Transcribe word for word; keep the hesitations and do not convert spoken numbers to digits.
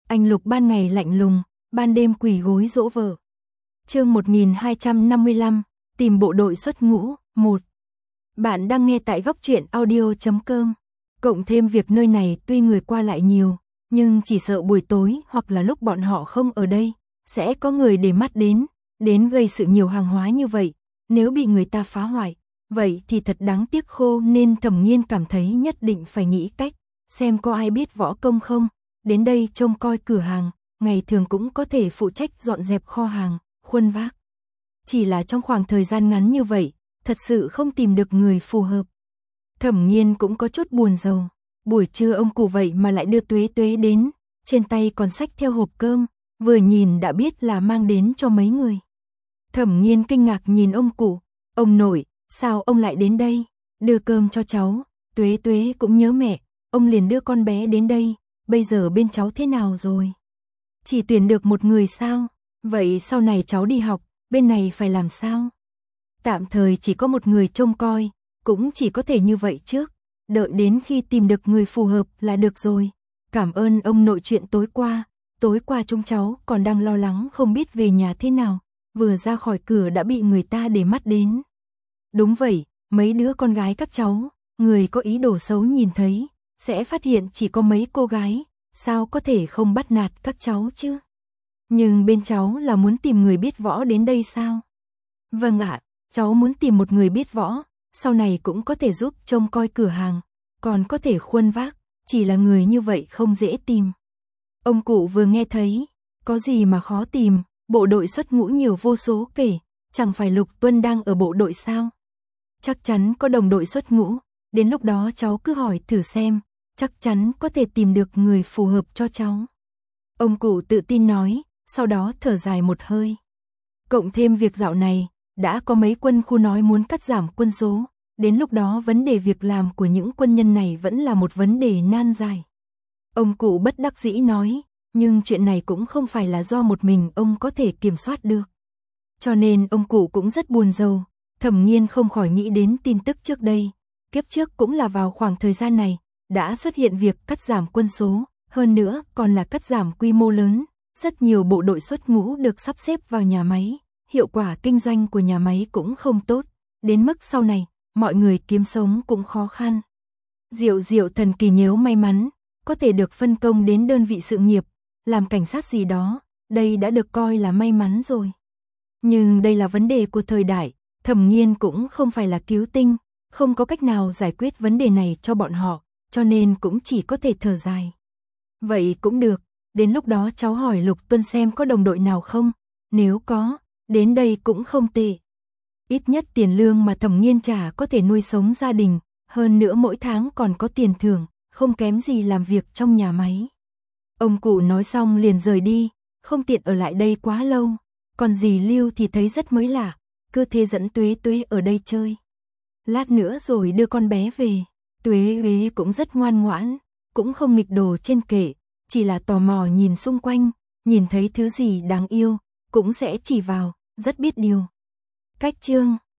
Anh Lục ban ngày lạnh lùng, ban đêm quỳ gối dỗ vợ. Chương một nghìn hai trăm năm mươi lăm, tìm bộ đội xuất ngũ, một. Bạn đang nghe tại góc truyện audio chấm com. Cộng thêm việc nơi này tuy người qua lại nhiều, nhưng chỉ sợ buổi tối hoặc là lúc bọn họ không ở đây, sẽ có người để mắt đến, đến gây sự nhiều hàng hóa như vậy. Nếu bị người ta phá hoại, vậy thì thật đáng tiếc khô, nên Thẩm Nghiên cảm thấy nhất định phải nghĩ cách, xem có ai biết võ công không, đến đây trông coi cửa hàng, ngày thường cũng có thể phụ trách dọn dẹp kho hàng, khuân vác. Chỉ là trong khoảng thời gian ngắn như vậy, thật sự không tìm được người phù hợp. Thẩm Nghiên cũng có chút buồn rầu, buổi trưa ông cụ vậy mà lại đưa Tuế Tuế đến, trên tay còn xách theo hộp cơm, vừa nhìn đã biết là mang đến cho mấy người. Thẩm Nghiên kinh ngạc nhìn ông cụ, ông nội, sao ông lại đến đây, đưa cơm cho cháu, Tuế Tuế cũng nhớ mẹ, ông liền đưa con bé đến đây, bây giờ bên cháu thế nào rồi? Chỉ tuyển được một người sao? Vậy sau này cháu đi học, bên này phải làm sao? Tạm thời chỉ có một người trông coi, cũng chỉ có thể như vậy trước, đợi đến khi tìm được người phù hợp là được rồi. Cảm ơn ông nội chuyện tối qua, tối qua chúng cháu còn đang lo lắng không biết về nhà thế nào, vừa ra khỏi cửa đã bị người ta để mắt đến. Đúng vậy, mấy đứa con gái các cháu, người có ý đồ xấu nhìn thấy, sẽ phát hiện chỉ có mấy cô gái, sao có thể không bắt nạt các cháu chứ? Nhưng bên cháu là muốn tìm người biết võ đến đây sao? Vâng ạ, cháu muốn tìm một người biết võ, sau này cũng có thể giúp trông coi cửa hàng, còn có thể khuân vác, chỉ là người như vậy không dễ tìm. Ông cụ vừa nghe thấy, có gì mà khó tìm, bộ đội xuất ngũ nhiều vô số kể, chẳng phải Lục Tuân đang ở bộ đội sao? Chắc chắn có đồng đội xuất ngũ, đến lúc đó cháu cứ hỏi thử xem, chắc chắn có thể tìm được người phù hợp cho cháu. Ông cụ tự tin nói, sau đó thở dài một hơi. Cộng thêm việc dạo này, đã có mấy quân khu nói muốn cắt giảm quân số, đến lúc đó vấn đề việc làm của những quân nhân này vẫn là một vấn đề nan giải. Ông cụ bất đắc dĩ nói, nhưng chuyện này cũng không phải là do một mình ông có thể kiểm soát được. Cho nên ông cụ cũng rất buồn rầu. Thẩm Nghiên không khỏi nghĩ đến tin tức trước đây, kiếp trước cũng là vào khoảng thời gian này, đã xuất hiện việc cắt giảm quân số, hơn nữa còn là cắt giảm quy mô lớn, rất nhiều bộ đội xuất ngũ được sắp xếp vào nhà máy, hiệu quả kinh doanh của nhà máy cũng không tốt, đến mức sau này, mọi người kiếm sống cũng khó khăn. Diệu Diệu thần kỳ nhếu may mắn, có thể được phân công đến đơn vị sự nghiệp, làm cảnh sát gì đó, đây đã được coi là may mắn rồi. Nhưng đây là vấn đề của thời đại, Thẩm Nghiên cũng không phải là cứu tinh, không có cách nào giải quyết vấn đề này cho bọn họ, cho nên cũng chỉ có thể thở dài. Vậy cũng được, đến lúc đó cháu hỏi Lục Tuân xem có đồng đội nào không, nếu có, đến đây cũng không tệ. Ít nhất tiền lương mà Thẩm Nghiên trả có thể nuôi sống gia đình, hơn nữa mỗi tháng còn có tiền thưởng, không kém gì làm việc trong nhà máy. Ông cụ nói xong liền rời đi, không tiện ở lại đây quá lâu, còn dì Lưu thì thấy rất mới lạ, cứ thế dẫn Tuế Tuế ở đây chơi. Lát nữa rồi đưa con bé về, Tuế Tuế cũng rất ngoan ngoãn, cũng không nghịch đồ trên kệ, chỉ là tò mò nhìn xung quanh, nhìn thấy thứ gì đáng yêu, cũng sẽ chỉ vào, rất biết điều. Cách chương